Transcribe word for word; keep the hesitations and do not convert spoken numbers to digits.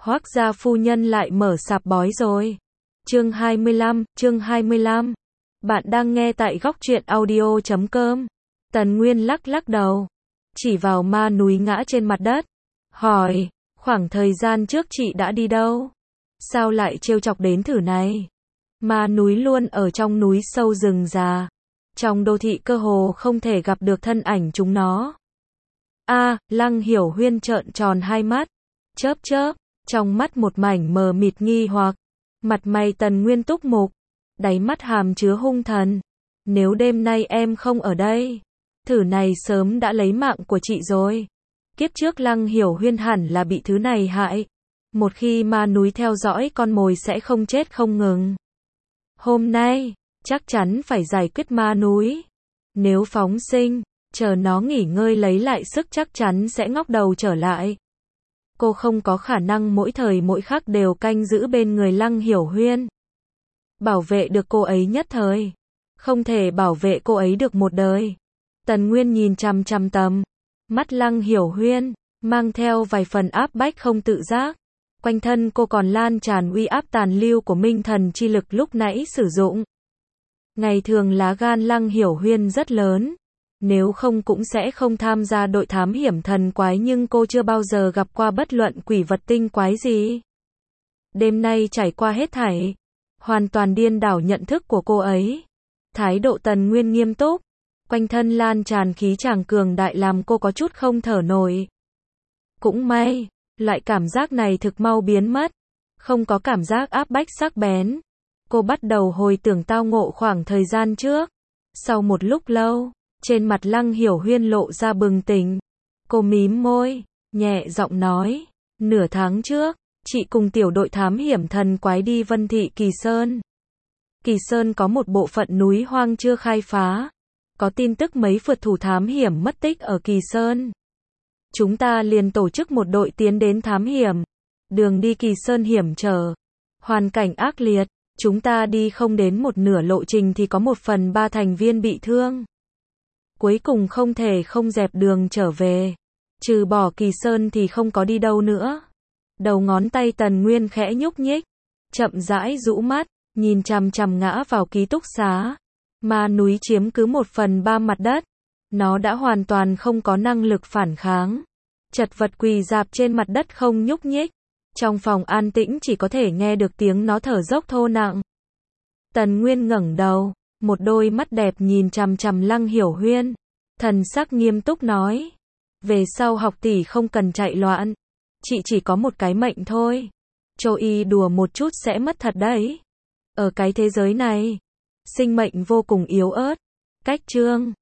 Hoác gia phu nhân lại mở sạp bói rồi. Chương hai mươi lăm, chương hai mươi lăm. Bạn đang nghe tại góc truyện audio chấm com. Tần Nguyên lắc lắc đầu, chỉ vào ma núi ngã trên mặt đất, hỏi, khoảng thời gian trước chị đã đi đâu? Sao lại trêu chọc đến thử này? Ma núi luôn ở trong núi sâu rừng già. Trong đô thị cơ hồ không thể gặp được thân ảnh chúng nó. A, à, Lăng Hiểu Huyên trợn tròn hai mắt, chớp chớp, trong mắt một mảnh mờ mịt nghi hoặc. Mặt mày Tần Nguyên túc mục, đáy mắt hàm chứa hung thần. Nếu đêm nay em không ở đây, thử này sớm đã lấy mạng của chị rồi. Kiếp trước Lăng Hiểu Huyên hẳn là bị thứ này hại. Một khi ma núi theo dõi con mồi sẽ không chết không ngừng. Hôm nay, chắc chắn phải giải quyết ma núi. Nếu phóng sinh, chờ nó nghỉ ngơi lấy lại sức chắc chắn sẽ ngóc đầu trở lại. Cô không có khả năng mỗi thời mỗi khắc đều canh giữ bên người Lăng Hiểu Huyên. Bảo vệ được cô ấy nhất thời, không thể bảo vệ cô ấy được một đời. Tần Nguyên nhìn chằm chằm tầm mắt Lăng Hiểu Huyên, mang theo vài phần áp bách không tự giác. Quanh thân cô còn lan tràn uy áp tàn lưu của minh thần chi lực lúc nãy sử dụng. Ngày thường lá gan Lăng Hiểu Huyên rất lớn, nếu không cũng sẽ không tham gia đội thám hiểm thần quái, nhưng cô chưa bao giờ gặp qua bất luận quỷ vật tinh quái gì. Đêm nay trải qua hết thảy, hoàn toàn điên đảo nhận thức của cô ấy. Thái độ Tần Nguyên nghiêm túc, quanh thân lan tràn khí chàng cường đại làm cô có chút không thở nổi. Cũng may, loại cảm giác này thực mau biến mất, không có cảm giác áp bách sắc bén. Cô bắt đầu hồi tưởng tao ngộ khoảng thời gian trước. Sau một lúc lâu, trên mặt Lăng Hiểu Huyên lộ ra bừng tỉnh. Cô mím môi, nhẹ giọng nói, nửa tháng trước, chị cùng tiểu đội thám hiểm thần quái đi Vân Thị Kỳ Sơn. Kỳ Sơn có một bộ phận núi hoang chưa khai phá. Có tin tức mấy phượt thủ thám hiểm mất tích ở Kỳ Sơn. Chúng ta liền tổ chức một đội tiến đến thám hiểm. Đường đi Kỳ Sơn hiểm trở, hoàn cảnh ác liệt. Chúng ta đi không đến một nửa lộ trình thì có một phần ba thành viên bị thương. Cuối cùng không thể không dẹp đường trở về. Trừ bỏ Kỳ Sơn thì không có đi đâu nữa. Đầu ngón tay Tần Nguyên khẽ nhúc nhích, chậm rãi rũ mắt, nhìn chằm chằm ngã vào ký túc xá. Ma núi chiếm cứ một phần ba mặt đất. Nó đã hoàn toàn không có năng lực phản kháng. Chật vật quỳ rạp trên mặt đất không nhúc nhích. Trong phòng an tĩnh chỉ có thể nghe được tiếng nó thở dốc thô nặng. Tần Nguyên ngẩng đầu, một đôi mắt đẹp nhìn chằm chằm Lăng Hiểu Huyên, thần sắc nghiêm túc nói, về sau học tỷ không cần chạy loạn, chị chỉ có một cái mệnh thôi. Châu y đùa một chút sẽ mất thật đấy. Ở cái thế giới này, sinh mệnh vô cùng yếu ớt. Cách chương